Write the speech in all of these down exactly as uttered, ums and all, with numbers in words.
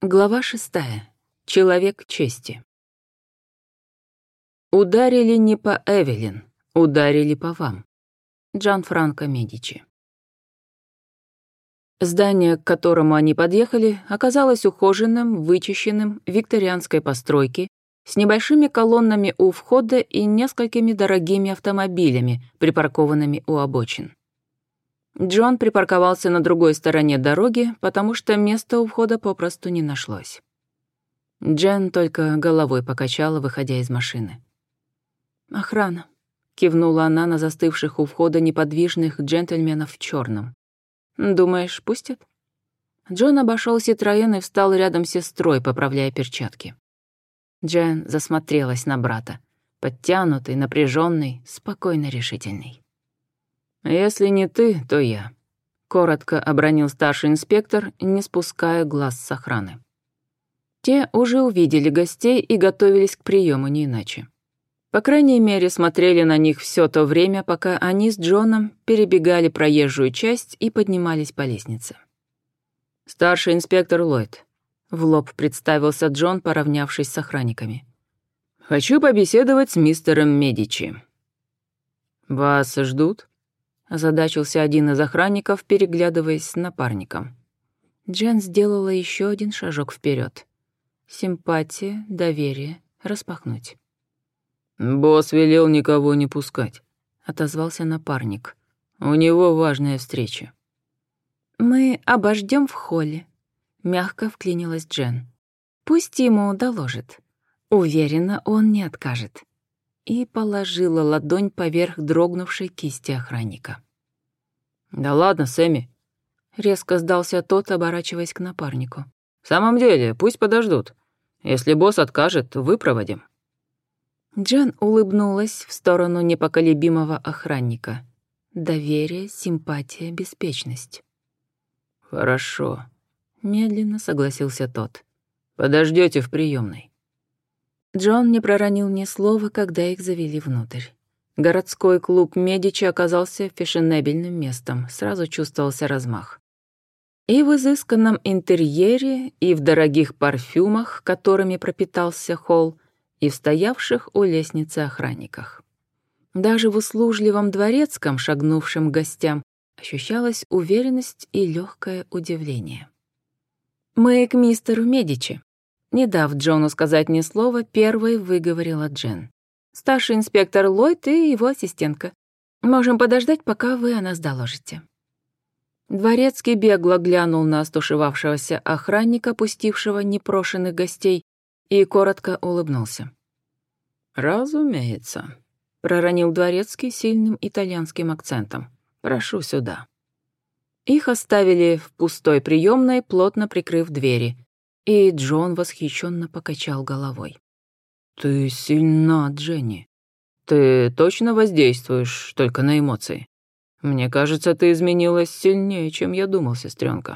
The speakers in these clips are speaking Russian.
Глава шестая. Человек чести. Ударили не по Эвелин, ударили по вам. Джанфранко Медичи. Здание, к которому они подъехали, оказалось ухоженным, вычищенным, викторианской постройки, с небольшими колоннами у входа и несколькими дорогими автомобилями, припаркованными у обочин. Джон припарковался на другой стороне дороги, потому что места у входа попросту не нашлось. Джен только головой покачала, выходя из машины. «Охрана», — кивнула она на застывших у входа неподвижных джентльменов в черном. «Думаешь, пустят?» Джон обошел Ситроен и встал рядом с сестрой, поправляя перчатки. Джен засмотрелась на брата, подтянутый, напряженный, спокойно решительный. «Если не ты, то я», — коротко обронил старший инспектор, не спуская глаз с охраны. Те уже увидели гостей и готовились к приему не иначе. По крайней мере, смотрели на них все то время, пока они с Джоном перебегали проезжую часть и поднимались по лестнице. «Старший инспектор Ллойд», — в лоб представился Джон, поравнявшись с охранниками. «Хочу побеседовать с мистером Медичи». «Вас ждут?» — озадачился один из охранников, переглядываясь с напарником. Джен сделала еще один шажок вперед. Симпатия, доверие, распахнуть. «Босс велел никого не пускать», — отозвался напарник. «У него важная встреча». «Мы обождем в холле», — мягко вклинилась Джен. «Пусть ему доложит. Уверена, он не откажет». И положила ладонь поверх дрогнувшей кисти охранника. «Да ладно, Сэмми», — резко сдался тот, оборачиваясь к напарнику. «В самом деле, пусть подождут. Если босс откажет, выпроводим». Джен улыбнулась в сторону непоколебимого охранника. Доверие, симпатия, беспечность. «Хорошо», — медленно согласился тот. «Подождете в приемной». Джон не проронил ни слова, когда их завели внутрь. Городской клуб Медичи оказался фешенебельным местом, сразу чувствовался размах. И в изысканном интерьере, и в дорогих парфюмах, которыми пропитался холл, и в стоявших у лестницы охранниках. Даже в услужливом дворецком, шагнувшем к гостям, ощущалась уверенность и легкое удивление. «Мы к мистеру Медичи», — не дав Джону сказать ни слова, первой выговорила Джен. «Старший инспектор Ллойд и его ассистентка. Можем подождать, пока вы о нас доложите». Дворецкий бегло глянул на остушевавшегося охранника, пустившего непрошенных гостей, и коротко улыбнулся. «Разумеется», — проронил дворецкий сильным итальянским акцентом. «Прошу сюда». Их оставили в пустой приемной, плотно прикрыв двери, и Джон восхищенно покачал головой. «Ты сильна, Дженни. Ты точно воздействуешь только на эмоции? Мне кажется, ты изменилась сильнее, чем я думал, сестренка».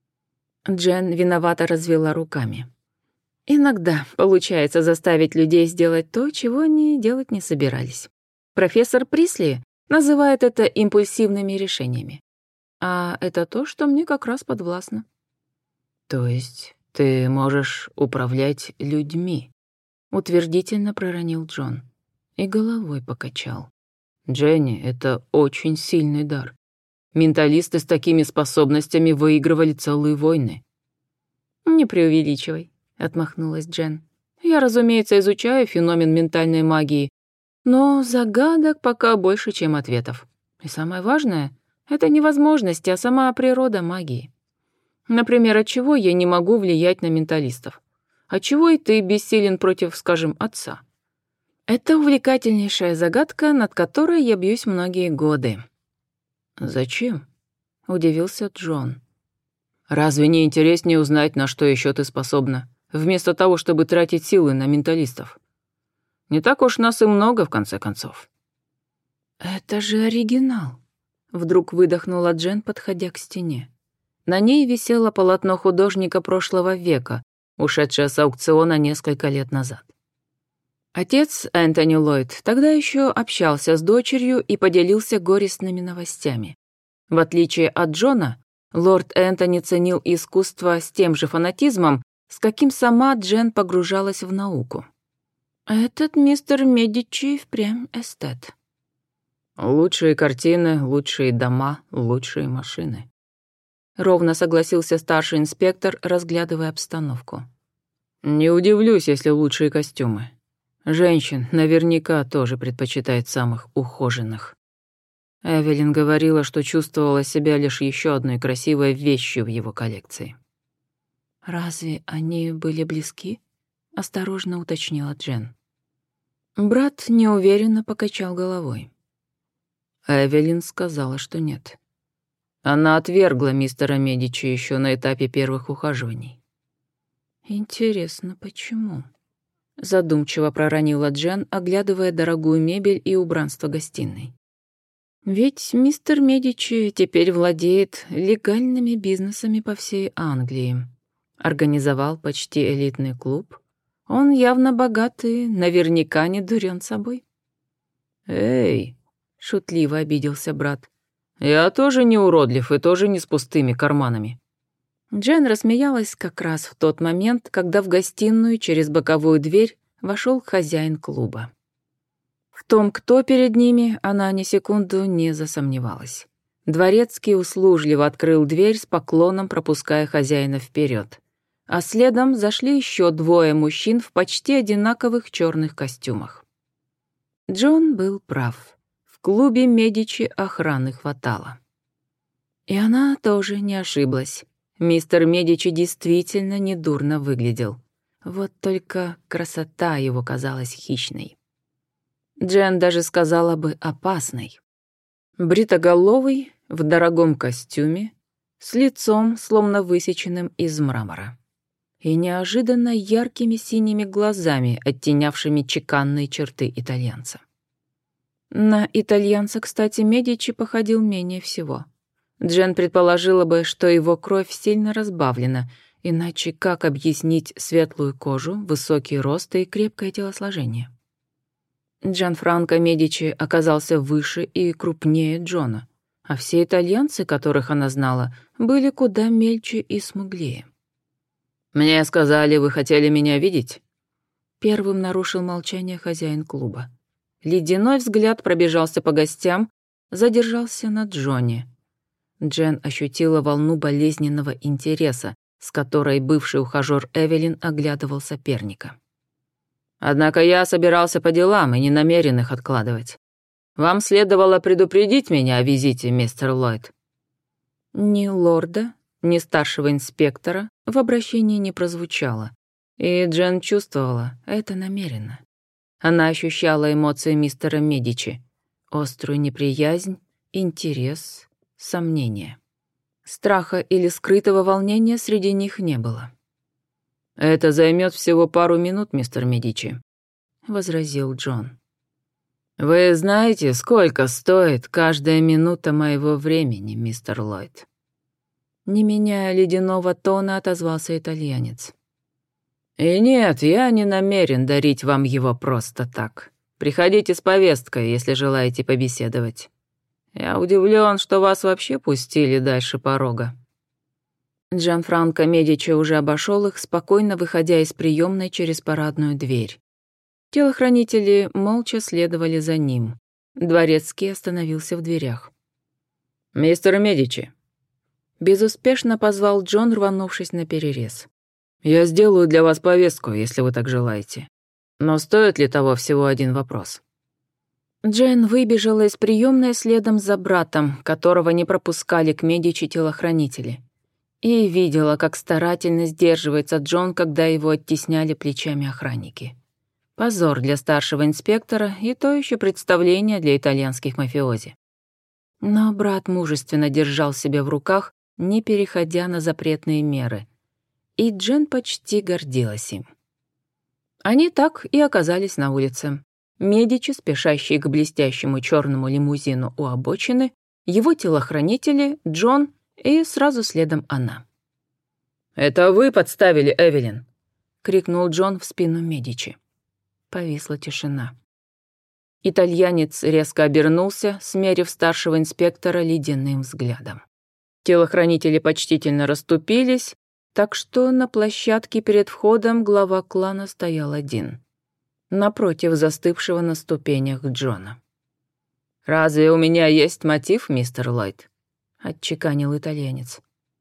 Джен виновато развела руками. «Иногда получается заставить людей сделать то, чего они делать не собирались. Профессор Присли называет это импульсивными решениями. А это то, что мне как раз подвластно». «То есть ты можешь управлять людьми?» — утвердительно проронил Джон и головой покачал. «Дженни, это очень сильный дар. Менталисты с такими способностями выигрывали целые войны». «Не преувеличивай», — отмахнулась Джен. «Я, разумеется, изучаю феномен ментальной магии, но загадок пока больше, чем ответов. И самое важное — это не возможности, а сама природа магии. Например, отчего я не могу влиять на менталистов? Отчего и ты бессилен против, скажем, отца? Это увлекательнейшая загадка, над которой я бьюсь многие годы». «Зачем?» — удивился Джон. «Разве не интереснее узнать, на что еще ты способна, вместо того, чтобы тратить силы на менталистов? Не так уж нас и много, в конце концов». «Это же оригинал», — вдруг выдохнула Джен, подходя к стене. На ней висело полотно художника прошлого века, ушедшее с аукциона несколько лет назад. Отец, Энтони Ллойд, тогда еще общался с дочерью и поделился горестными новостями. В отличие от Джона, лорд Энтони ценил искусство с тем же фанатизмом, с каким сама Джен погружалась в науку. Этот мистер Медичи впрямь эстет. Лучшие картины, лучшие дома, лучшие машины. Ровно согласился старший инспектор, разглядывая обстановку. Не удивлюсь, если лучшие костюмы. Женщин наверняка тоже предпочитает самых ухоженных. Эвелин говорила, что чувствовала себя лишь еще одной красивой вещью в его коллекции. «Разве они были близки?» — осторожно уточнила Джен. Брат неуверенно покачал головой. Эвелин сказала, что нет. Она отвергла мистера Медичи еще на этапе первых ухаживаний. «Интересно, почему?» Задумчиво проронила Джен, оглядывая дорогую мебель и убранство гостиной. «Ведь мистер Медичи теперь владеет легальными бизнесами по всей Англии. Организовал почти элитный клуб. Он явно богатый, наверняка не дурен собой». «Эй!» — шутливо обиделся брат. «Я тоже не уродлив и тоже не с пустыми карманами». Джен рассмеялась как раз в тот момент, когда в гостиную через боковую дверь вошел хозяин клуба. В том, кто перед ними, она ни секунду не засомневалась. Дворецкий услужливо открыл дверь с поклоном, пропуская хозяина вперед, а следом зашли еще двое мужчин в почти одинаковых черных костюмах. Джон был прав. В клубе Медичи охраны хватало. И она тоже не ошиблась. Мистер Медичи действительно недурно выглядел. Вот только красота его казалась хищной. Джен даже сказала бы опасной. Бритоголовый, в дорогом костюме, с лицом, словно высеченным из мрамора. И неожиданно яркими синими глазами, оттенявшими чеканные черты итальянца. На итальянца, кстати, Медичи походил менее всего. Джен предположила бы, что его кровь сильно разбавлена, иначе как объяснить светлую кожу, высокий рост и крепкое телосложение? Джанфранко Медичи оказался выше и крупнее Джона, а все итальянцы, которых она знала, были куда мельче и смуглее. «Мне сказали, вы хотели меня видеть?» Первым нарушил молчание хозяин клуба. Ледяной взгляд пробежался по гостям, задержался на Джоне. Джен ощутила волну болезненного интереса, с которой бывший ухажёр Эвелин оглядывал соперника. «Однако я собирался по делам и не намерен их откладывать. Вам следовало предупредить меня о визите, мистер Ллойд». Ни лорда, ни старшего инспектора в обращении не прозвучало, и Джен чувствовала это намеренно. Она ощущала эмоции мистера Медичи, острую неприязнь, интерес, сомнения. Страха или скрытого волнения среди них не было. «Это займет всего пару минут, мистер Медичи», — возразил Джон. «Вы знаете, сколько стоит каждая минута моего времени, мистер Ллойд?» Не меняя ледяного тона, отозвался итальянец. «И нет, я не намерен дарить вам его просто так. Приходите с повесткой, если желаете побеседовать. Я удивлен, что вас вообще пустили дальше порога». Джанфранко Медичи уже обошел их, спокойно выходя из приемной через парадную дверь. Телохранители молча следовали за ним. Дворецкий остановился в дверях. «Мистер Медичи», — безуспешно позвал Джон, рванувшись на перерез. «Я сделаю для вас повестку, если вы так желаете. Но стоит ли того всего один вопрос?» Джен выбежала из приемной следом за братом, которого не пропускали к Медичи телохранители, и видела, как старательно сдерживается Джон, когда его оттесняли плечами охранники. Позор для старшего инспектора и то еще представление для итальянских мафиози. Но брат мужественно держал себя в руках, не переходя на запретные меры, и Джен почти гордилась им. Они так и оказались на улице. Медичи, спешащие к блестящему черному лимузину у обочины, его телохранители, Джон и сразу следом она. «Это вы подставили Эвелин!» — крикнул Джон в спину Медичи. Повисла тишина. Итальянец резко обернулся, смерив старшего инспектора ледяным взглядом. Телохранители почтительно расступились, Так что на площадке перед входом глава клана стоял один, напротив застывшего на ступенях Джона. «Разве у меня есть мотив, мистер Ллойд?» — отчеканил итальянец.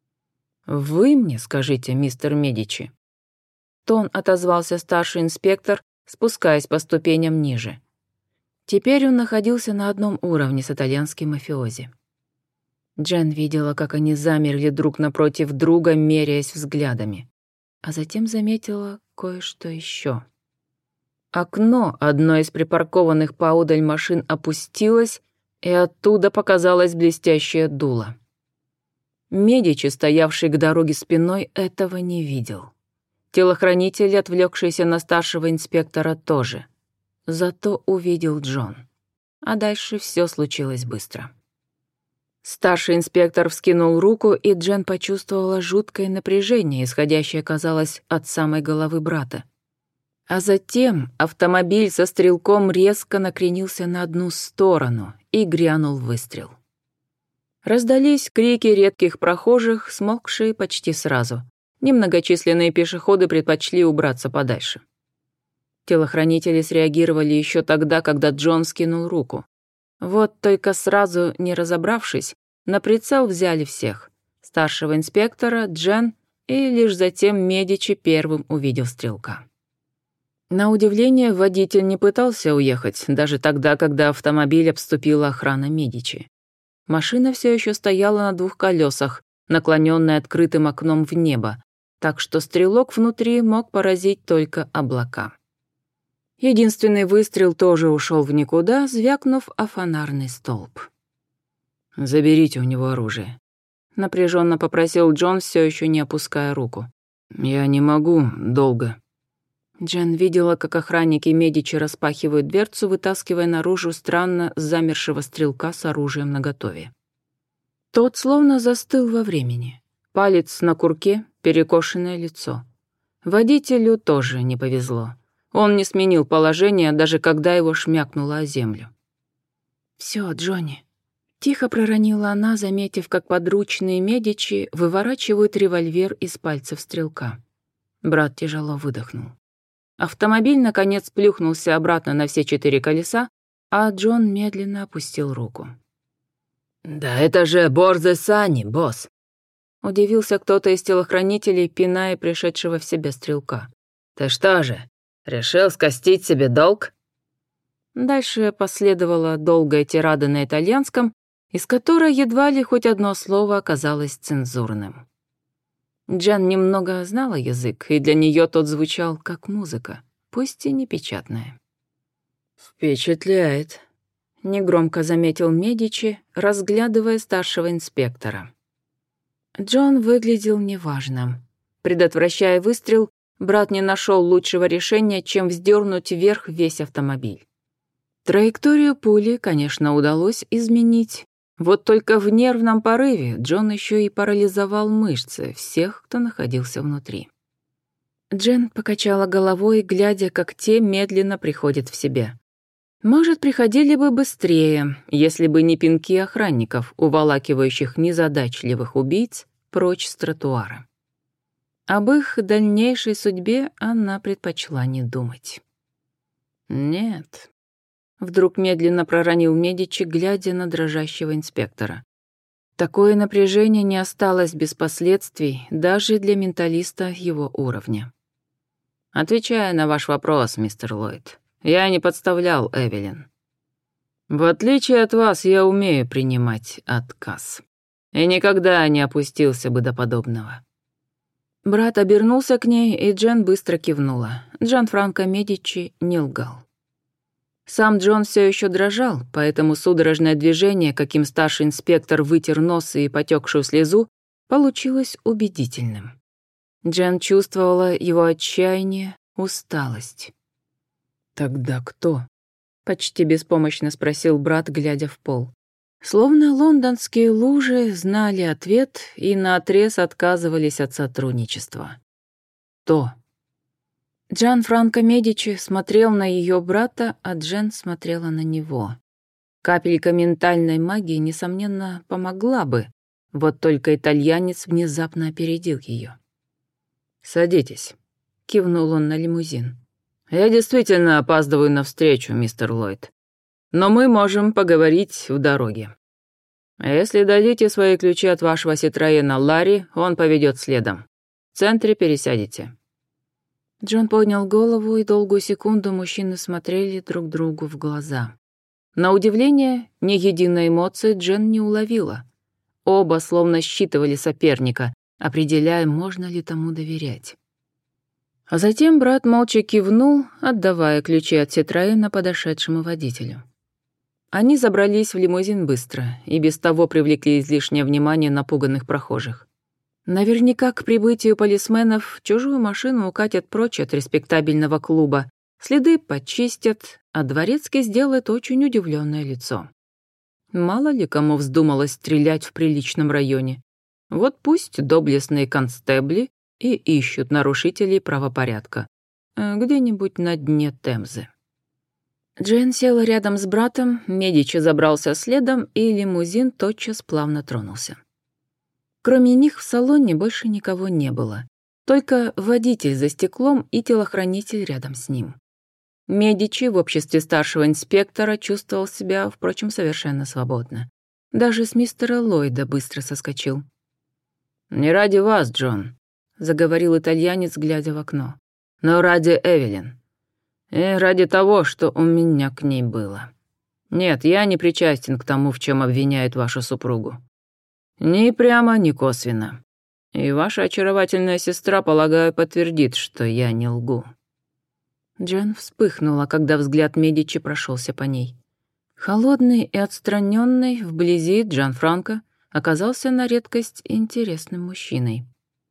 «Вы мне скажите, мистер Медичи». Тон отозвался старший инспектор, спускаясь по ступеням ниже. Теперь он находился на одном уровне с итальянским мафиози. Джен видела, как они замерли друг напротив друга, меряясь взглядами. А затем заметила кое-что еще. Окно одной из припаркованных поодаль машин опустилось, и оттуда показалось блестящее дуло. Медичи, стоявший к дороге спиной, этого не видел. Телохранитель, отвлекшийся на старшего инспектора, тоже. Зато увидел Джон. А дальше все случилось быстро. Старший инспектор вскинул руку, и Джен почувствовала жуткое напряжение, исходящее, казалось, от самой головы брата. А затем автомобиль со стрелком резко накренился на одну сторону, и грянул выстрел. Раздались крики редких прохожих, смолкшие почти сразу. Немногочисленные пешеходы предпочли убраться подальше. Телохранители среагировали еще тогда, когда Джон скинул руку. Вот только сразу, не разобравшись, на прицел взяли всех. Старшего инспектора, Джен, и лишь затем Медичи первым увидел стрелка. На удивление, водитель не пытался уехать, даже тогда, когда автомобиль обступила охрана Медичи. Машина все еще стояла на двух колесах, наклоненная открытым окном в небо, так что стрелок внутри мог поразить только облака. Единственный выстрел тоже ушел в никуда, звякнув о фонарный столб. «Заберите у него оружие», — напряженно попросил Джон, все еще не опуская руку. «Я не могу долго». Джен видела, как охранники Медичи распахивают дверцу, вытаскивая наружу странно замершего стрелка с оружием наготове. Тот словно застыл во времени. Палец на курке, перекошенное лицо. Водителю тоже не повезло. Он не сменил положение, даже когда его шмякнуло о землю. «Всё, Джонни», — тихо проронила она, заметив, как подручные Медичи выворачивают револьвер из пальцев стрелка. Брат тяжело выдохнул. Автомобиль, наконец, плюхнулся обратно на все четыре колеса, а Джон медленно опустил руку. «Да это же Борзе Сани, босс!» — удивился кто-то из телохранителей, пиная пришедшего в себя стрелка. «Ты что же, решил скостить себе долг?» Дальше последовала долгая тирада на итальянском, из которой едва ли хоть одно слово оказалось цензурным. Джен немного знала язык, и для нее тот звучал как музыка, пусть и не печатная. «Впечатляет», — негромко заметил Медичи, разглядывая старшего инспектора. Джон выглядел неважным. Предотвращая выстрел, брат не нашел лучшего решения, чем вздернуть вверх весь автомобиль. Траекторию пули, конечно, удалось изменить. Вот только в нервном порыве Джон еще и парализовал мышцы всех, кто находился внутри. Джен покачала головой, глядя, как те медленно приходят в себя. Может, приходили бы быстрее, если бы не пинки охранников, уволакивающих незадачливых убийц прочь с тротуара. Об их дальнейшей судьбе она предпочла не думать. «Нет», — вдруг медленно проронил Медичи, глядя на дрожащего инспектора. Такое напряжение не осталось без последствий даже для менталиста его уровня. «Отвечая на ваш вопрос, мистер Ллойд, я не подставлял Эвелин. В отличие от вас, я умею принимать отказ. И никогда не опустился бы до подобного». Брат обернулся к ней, и Джен быстро кивнула. Джанфранко Медичи не лгал. Сам Джон все еще дрожал, поэтому судорожное движение, каким старший инспектор вытер нос и потекшую слезу, получилось убедительным. Джен чувствовала его отчаяние, усталость. «Тогда кто?» — почти беспомощно спросил брат, глядя в пол. Словно лондонские лужи знали ответ и наотрез отказывались от сотрудничества. «Кто?» Джанфранко Медичи смотрел на ее брата, а Джен смотрела на него. Капелька ментальной магии, несомненно, помогла бы, вот только итальянец внезапно опередил ее. «Садитесь», — кивнул он на лимузин. «Я действительно опаздываю на встречу, мистер Ллойд. Но мы можем поговорить в дороге. Если дадите свои ключи от вашего Ситроена Ларри, он поведет следом. В центре пересядете». Джон поднял голову, и долгую секунду мужчины смотрели друг другу в глаза. На удивление, ни единой эмоции Джен не уловила. Оба словно считывали соперника, определяя, можно ли тому доверять. А затем брат молча кивнул, отдавая ключи от Ситроена подошедшему водителю. Они забрались в лимузин быстро и без того привлекли излишнее внимание напуганных прохожих. Наверняка к прибытию полисменов чужую машину укатят прочь от респектабельного клуба, следы почистят, а дворецкий сделает очень удивленное лицо. Мало ли кому вздумалось стрелять в приличном районе. Вот пусть доблестные констебли и ищут нарушителей правопорядка. Где-нибудь на дне Темзы. Джен села рядом с братом, Медичи забрался следом, и лимузин тотчас плавно тронулся. Кроме них в салоне больше никого не было. Только водитель за стеклом и телохранитель рядом с ним. Медичи в обществе старшего инспектора чувствовал себя, впрочем, совершенно свободно. Даже с мистера Ллойда быстро соскочил. «Не ради вас, Джон», — заговорил итальянец, глядя в окно, — «но ради Эвелин. И ради того, что у меня к ней было. Нет, я не причастен к тому, в чем обвиняют вашу супругу. Ни прямо, ни косвенно. И ваша очаровательная сестра, полагаю, подтвердит, что я не лгу». Джен вспыхнула, когда взгляд Медичи прошелся по ней. Холодный и отстраненный вблизи Джанфранко оказался на редкость интересным мужчиной.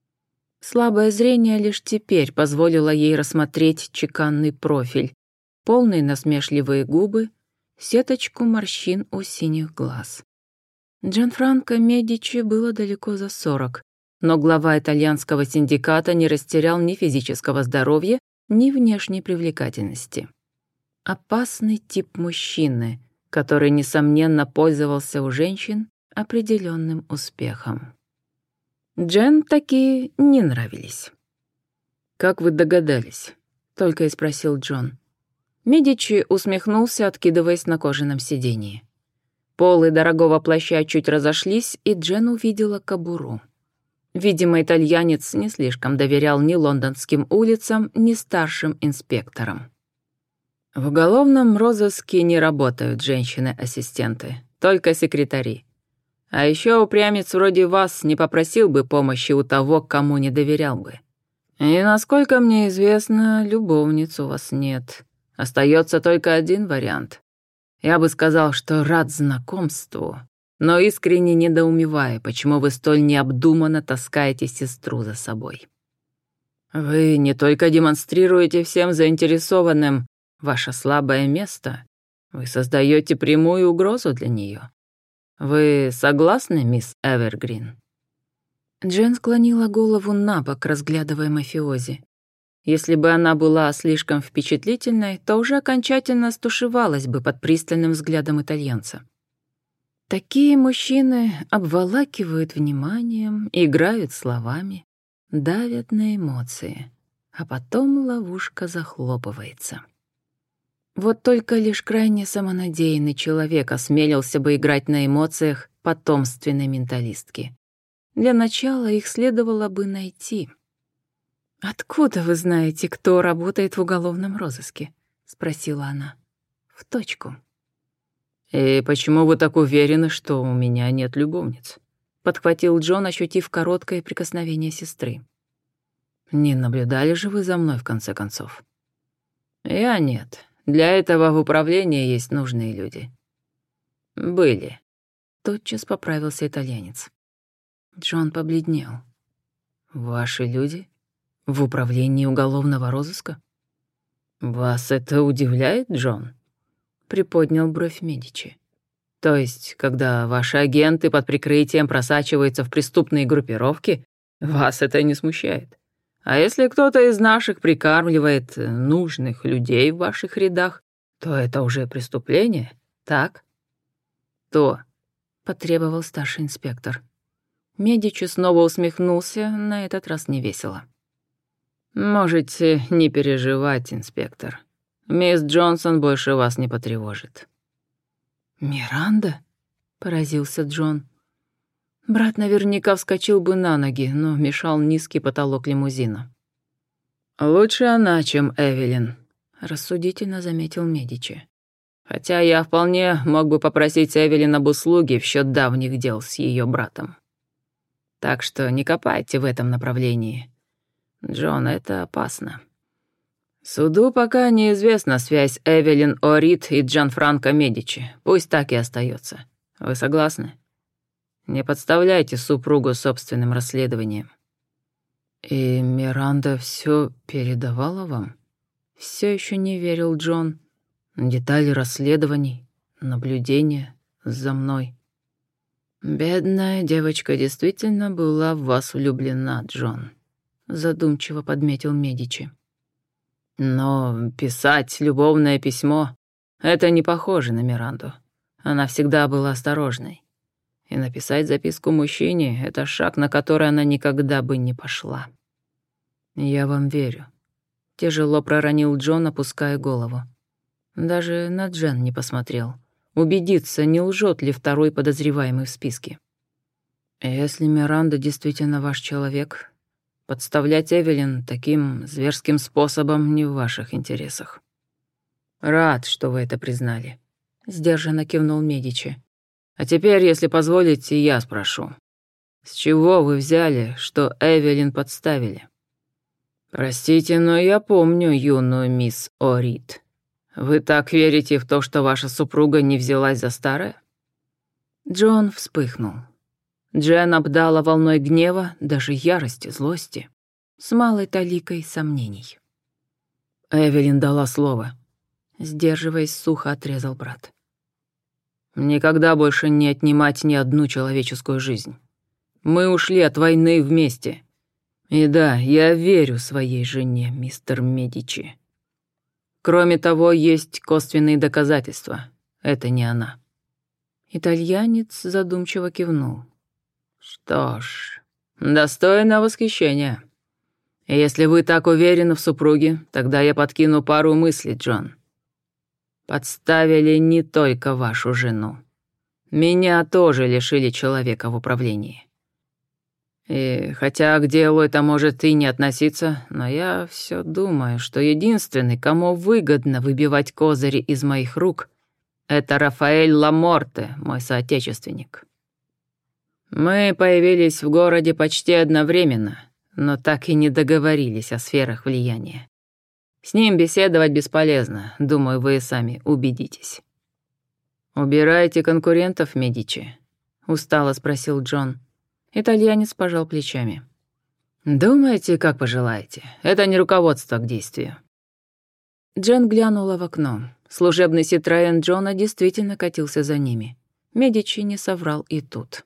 Слабое зрение лишь теперь позволило ей рассмотреть чеканный профиль, полные насмешливые губы, сеточку морщин у синих глаз. Джанфранко Медичи было далеко за сорок, но глава итальянского синдиката не растерял ни физического здоровья, ни внешней привлекательности. Опасный тип мужчины, который, несомненно, пользовался у женщин определенным успехом. Джен такие не нравились. «Как вы догадались?» — только и спросил Джон. Медичи усмехнулся, откидываясь на кожаном сиденье. Полы дорогого плаща чуть разошлись, и Джен увидела кобуру. Видимо, итальянец не слишком доверял ни лондонским улицам, ни старшим инспекторам. «В уголовном розыске не работают женщины-ассистенты, только секретари. А еще упрямец вроде вас не попросил бы помощи у того, кому не доверял бы. И, насколько мне известно, любовниц у вас нет. Остается только один вариант. Я бы сказал, что рад знакомству, но искренне недоумеваю, почему вы столь необдуманно таскаете сестру за собой. Вы не только демонстрируете всем заинтересованным ваше слабое место, вы создаете прямую угрозу для нее. Вы согласны, мисс Эвергрин?» Джен склонила голову на бок, разглядывая мафиози. Если бы она была слишком впечатлительной, то уже окончательно стушевалась бы под пристальным взглядом итальянца. Такие мужчины обволакивают вниманием, играют словами, давят на эмоции, а потом ловушка захлопывается. Вот только лишь крайне самонадеянный человек осмелился бы играть на эмоциях потомственной менталистки. Для начала их следовало бы найти. «Откуда вы знаете, кто работает в уголовном розыске?» — спросила она. «В точку». «И почему вы так уверены, что у меня нет любовниц?» — подхватил Джон, ощутив короткое прикосновение сестры. «Не наблюдали же вы за мной, в конце концов?» «Я нет. Для этого в управлении есть нужные люди». «Были». Тотчас поправился итальянец. Джон побледнел. «Ваши люди? В управлении уголовного розыска?» «Вас это удивляет, Джон?» Приподнял бровь Медичи. «То есть, когда ваши агенты под прикрытием просачиваются в преступные группировки, вас это не смущает? А если кто-то из наших прикармливает нужных людей в ваших рядах, то это уже преступление, так?» «То», — потребовал старший инспектор. Медичи снова усмехнулся, на этот раз невесело. Можете не переживать, инспектор. Мисс Джонсон больше вас не потревожит». «Миранда?» — поразился Джон. Брат наверняка вскочил бы на ноги, но мешал низкий потолок лимузина. «Лучше она, чем Эвелин», — рассудительно заметил Медичи. «Хотя я вполне мог бы попросить Эвелин об услуге в счет давних дел с ее братом. Так что не копайте в этом направлении. Джон, это опасно. Суду пока неизвестна связь Эвелин Орит и Джанфранко Медичи. Пусть так и остается. Вы согласны? Не подставляйте супругу собственным расследованием». «И Миранда все передавала вам?» Все еще не верил Джон. «Детали расследований, наблюдения за мной». «Бедная девочка действительно была в вас влюблена, Джон», — задумчиво подметил Медичи. «Но писать любовное письмо — это не похоже на Миранду. Она всегда была осторожной. И написать записку мужчине — это шаг, на который она никогда бы не пошла». «Я вам верю», — тяжело проронил Джон, опуская голову. Даже на Джен не посмотрел. Убедиться, не лжет ли второй подозреваемый в списке. «Если Миранда действительно ваш человек, подставлять Эвелин таким зверским способом не в ваших интересах». «Рад, что вы это признали», — сдержанно кивнул Медичи. «А теперь, если позволите, я спрошу. С чего вы взяли, что Эвелин подставили?» «Простите, но я помню юную мисс Орит. Вы так верите в то, что ваша супруга не взялась за старое?» Джон вспыхнул. Джен обдала волной гнева, даже ярости, злости, с малой таликой сомнений. «Эвелин дала слово», — сдерживаясь, сухо отрезал брат. «Никогда больше не отнимать ни одну человеческую жизнь. Мы ушли от войны вместе. И да, я верю своей жене, мистер Медичи. Кроме того, есть косвенные доказательства. Это не она». Итальянец задумчиво кивнул. «Что ж, достойно восхищения. Если вы так уверены в супруге, тогда я подкину пару мыслей, Джон. Подставили не только вашу жену. Меня тоже лишили человека в управлении. И хотя к делу это может и не относиться, но я все думаю, что единственный, кому выгодно выбивать козыри из моих рук, это Рафаэль Ламорте, мой соотечественник. Мы появились в городе почти одновременно, но так и не договорились о сферах влияния. С ним беседовать бесполезно, думаю, вы сами убедитесь». «Убираете конкурентов, Медичи?» — устало спросил Джон. Итальянец пожал плечами. «Думайте, как пожелаете. Это не руководство к действию». Джен глянула в окно. Служебный Ситроен Джона действительно катился за ними. Медичи не соврал и тут.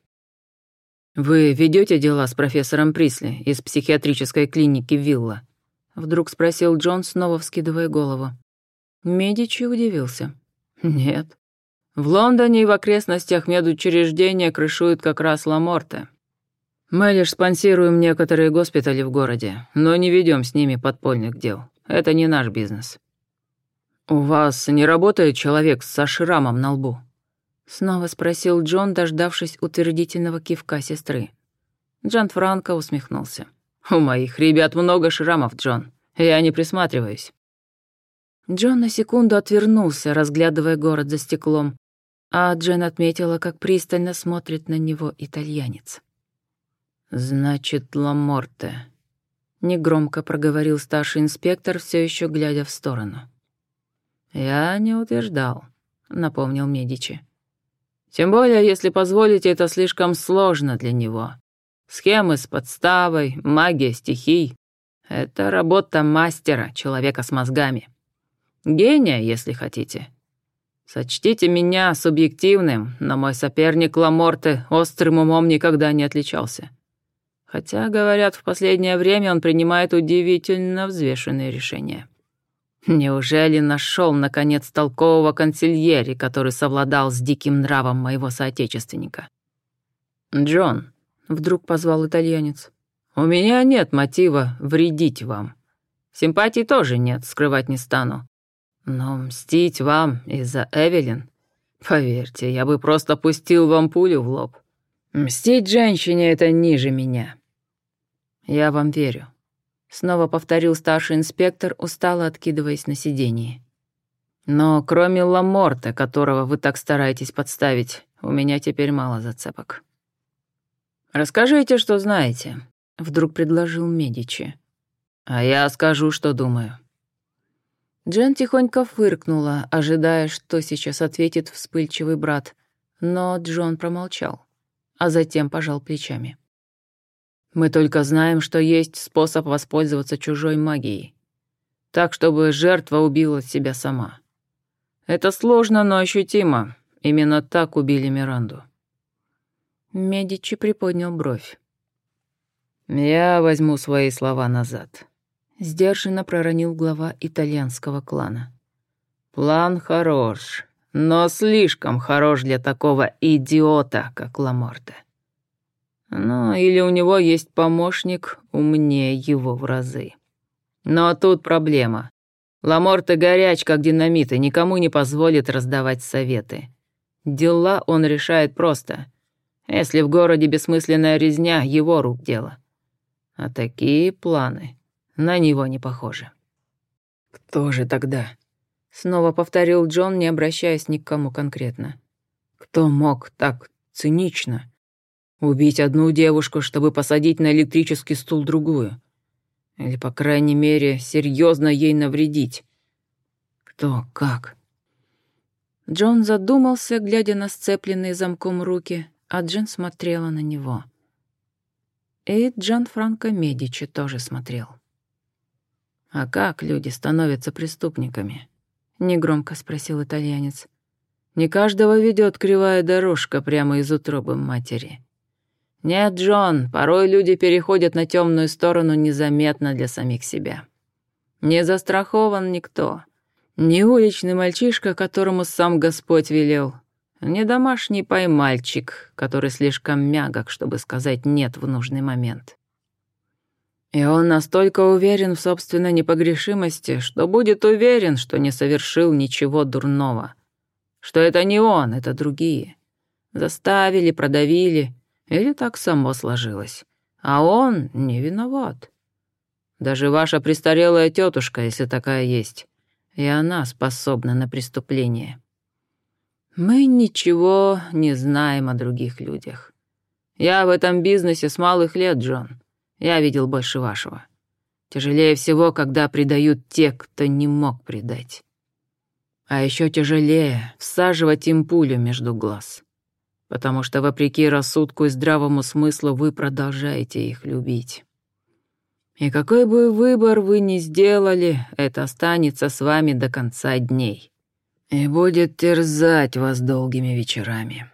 «Вы ведете дела с профессором Присли из психиатрической клиники Вилла?» — вдруг спросил Джон, снова вскидывая голову. Медичи удивился. «Нет. В Лондоне и в окрестностях медучреждения крышуют как раз Ламорте. Мы лишь спонсируем некоторые госпитали в городе, но не ведем с ними подпольных дел. Это не наш бизнес». «У вас не работает человек со шрамом на лбу?» — снова спросил Джон, дождавшись утвердительного кивка сестры. Джанфранко усмехнулся. «У моих ребят много шрамов, Джон. Я не присматриваюсь». Джон на секунду отвернулся, разглядывая город за стеклом, а Джен отметила, как пристально смотрит на него итальянец. «Значит, Ламорте», — негромко проговорил старший инспектор, все еще глядя в сторону. «Я не утверждал», — напомнил Медичи. «Тем более, если позволите, это слишком сложно для него. Схемы с подставой, магия стихий — это работа мастера, человека с мозгами. Гения, если хотите. Сочтите меня субъективным, но мой соперник Ламорте острым умом никогда не отличался. Хотя, говорят, в последнее время он принимает удивительно взвешенные решения. Неужели нашел, наконец, толкового консильери, который совладал с диким нравом моего соотечественника?» «Джон», — вдруг позвал итальянец, — «у меня нет мотива вредить вам. Симпатий тоже нет, скрывать не стану. Но мстить вам из-за Эвелин? Поверьте, я бы просто пустил вам пулю в лоб. Мстить женщине — это ниже меня. Я вам верю. Снова повторил старший инспектор, устало откидываясь на сиденье. Но кроме Ламорта, которого вы так стараетесь подставить, у меня теперь мало зацепок. Расскажите, что знаете, вдруг предложил Медичи. А я скажу, что думаю. Джен тихонько фыркнула, ожидая, что сейчас ответит вспыльчивый брат, но Джон промолчал, а затем пожал плечами. Мы только знаем, что есть способ воспользоваться чужой магией, так, чтобы жертва убила себя сама. Это сложно, но ощутимо. Именно так убили Миранду. Медичи приподнял бровь. Я возьму свои слова назад. Сдержанно проронил глава итальянского клана. План хорош, но слишком хорош для такого идиота, как Ламорте. Ну, или у него есть помощник умнее его в разы. Но тут проблема. Ламорте горяч, как динамит, и никому не позволит раздавать советы. Дела он решает просто. Если в городе бессмысленная резня, его рук дело. А такие планы на него не похожи. «Кто же тогда?» — снова повторил Джон, не обращаясь ни к кому конкретно. «Кто мог так цинично убить одну девушку, чтобы посадить на электрический стул другую? Или, по крайней мере, серьезно ей навредить? Кто, как?» Джон задумался, глядя на сцепленные замком руки, а Джен смотрела на него. И Джанфранко Медичи тоже смотрел. «А как люди становятся преступниками?» — негромко спросил итальянец. «Не каждого ведет кривая дорожка прямо из утробы матери. Нет, Джон, порой люди переходят на темную сторону незаметно для самих себя. Не застрахован никто. Ни уличный мальчишка, которому сам Господь велел, ни домашний поймальчик, который слишком мягок, чтобы сказать «нет» в нужный момент. И он настолько уверен в собственной непогрешимости, что будет уверен, что не совершил ничего дурного. Что это не он, это другие. Заставили, продавили, или так само сложилось. А он не виноват. Даже ваша престарелая тетушка, если такая есть, и она способна на преступление. Мы ничего не знаем о других людях. Я в этом бизнесе с малых лет, Джон. Я видел больше вашего. Тяжелее всего, когда предают те, кто не мог предать. А еще тяжелее всаживать им пулю между глаз. Потому что, вопреки рассудку и здравому смыслу, вы продолжаете их любить. И какой бы выбор вы ни сделали, это останется с вами до конца дней. И будет терзать вас долгими вечерами».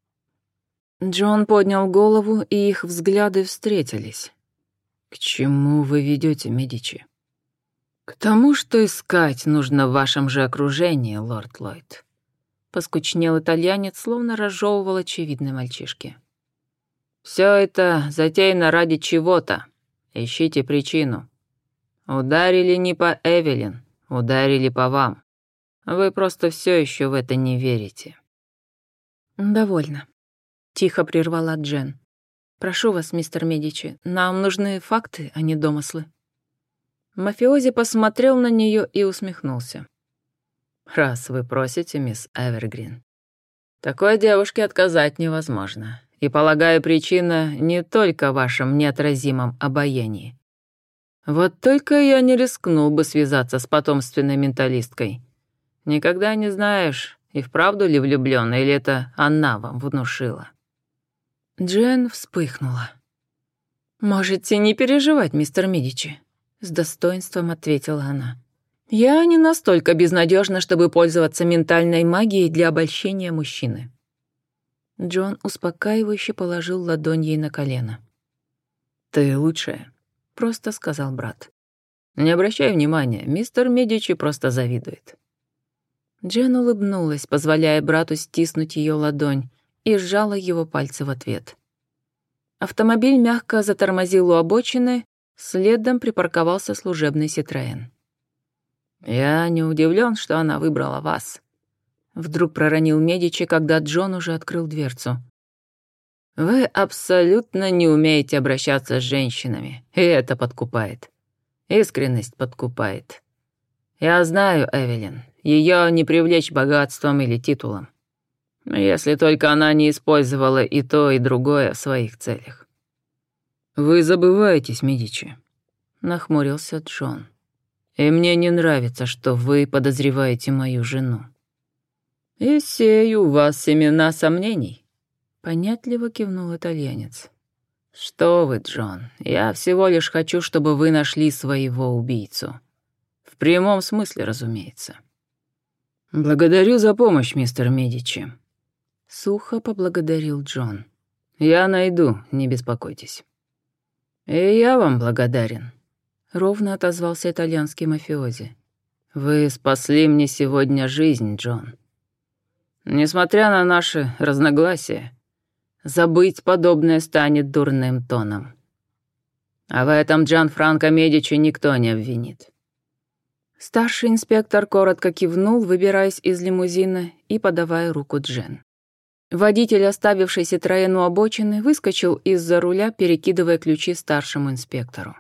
Джон поднял голову, и их взгляды встретились. «К чему вы ведете, Медичи?» «К тому, что искать нужно в вашем же окружении, лорд Ллойд». Поскучнел итальянец, словно разжевывал очевидной мальчишке. «Все это затеяно ради чего-то. Ищите причину. Ударили не по Эвелин, ударили по вам. Вы просто все еще в это не верите». «Довольно», — тихо прервала Джен. «Прошу вас, мистер Медичи, нам нужны факты, а не домыслы». Мафиози посмотрел на нее и усмехнулся. «Раз вы просите, мисс Эвергрин, такой девушке отказать невозможно. И, полагаю, причина не только в вашем неотразимом обаянии. Вот только я не рискнул бы связаться с потомственной менталисткой. Никогда не знаешь, и вправду ли влюблён, или это она вам внушила». Джен вспыхнула. «Можете не переживать, мистер Медичи», — с достоинством ответила она. «Я не настолько безнадежна, чтобы пользоваться ментальной магией для обольщения мужчины». Джон успокаивающе положил ладонь ей на колено. «Ты лучшая», — просто сказал брат. «Не обращай внимания, мистер Медичи просто завидует». Джен улыбнулась, позволяя брату стиснуть ее ладонь, и сжала его пальцы в ответ. Автомобиль мягко затормозил у обочины, Следом припарковался служебный Ситроен. «Я не удивлен, что она выбрала вас», — вдруг проронил Медичи, когда Джон уже открыл дверцу. «Вы абсолютно не умеете обращаться с женщинами, и это подкупает. Искренность подкупает. Я знаю Эвелин, ее не привлечь богатством или титулом. Если только она не использовала и то, и другое в своих целях». «Вы забываетесь, Медичи», — нахмурился Джон. «И мне не нравится, что вы подозреваете мою жену». «И сею у вас семена сомнений», — понятливо кивнул итальянец. «Что вы, Джон, я всего лишь хочу, чтобы вы нашли своего убийцу. В прямом смысле, разумеется». «Благодарю за помощь, мистер Медичи», — сухо поблагодарил Джон. «Я найду, не беспокойтесь». «И я вам благодарен», — ровно отозвался итальянский мафиози. «Вы спасли мне сегодня жизнь, Джон. Несмотря на наши разногласия, забыть подобное станет дурным тоном. А в этом Джанфранко Медичи никто не обвинит». Старший инспектор коротко кивнул, выбираясь из лимузина и подавая руку Джен. Водитель, оставивший Ситроен у обочины, выскочил из-за руля, перекидывая ключи старшему инспектору.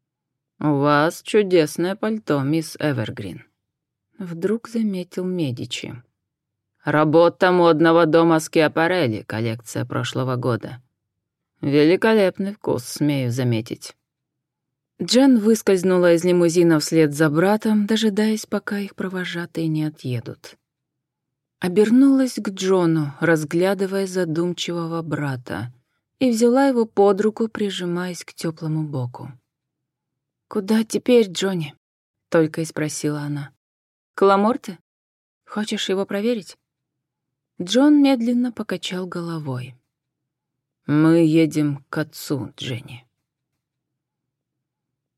«У вас чудесное пальто, мисс Эвергрин», — вдруг заметил Медичи. «Работа модного дома Скиапарелли, коллекция прошлого года. Великолепный вкус, смею заметить». Джен выскользнула из лимузина вслед за братом, дожидаясь, пока их провожатые не отъедут. Обернулась к Джону, разглядывая задумчивого брата, и взяла его под руку, прижимаясь к теплому боку. «Куда теперь, Джонни?» — только и спросила она. «К Ламорте? Хочешь его проверить?» Джон медленно покачал головой. «Мы едем к отцу, Дженни».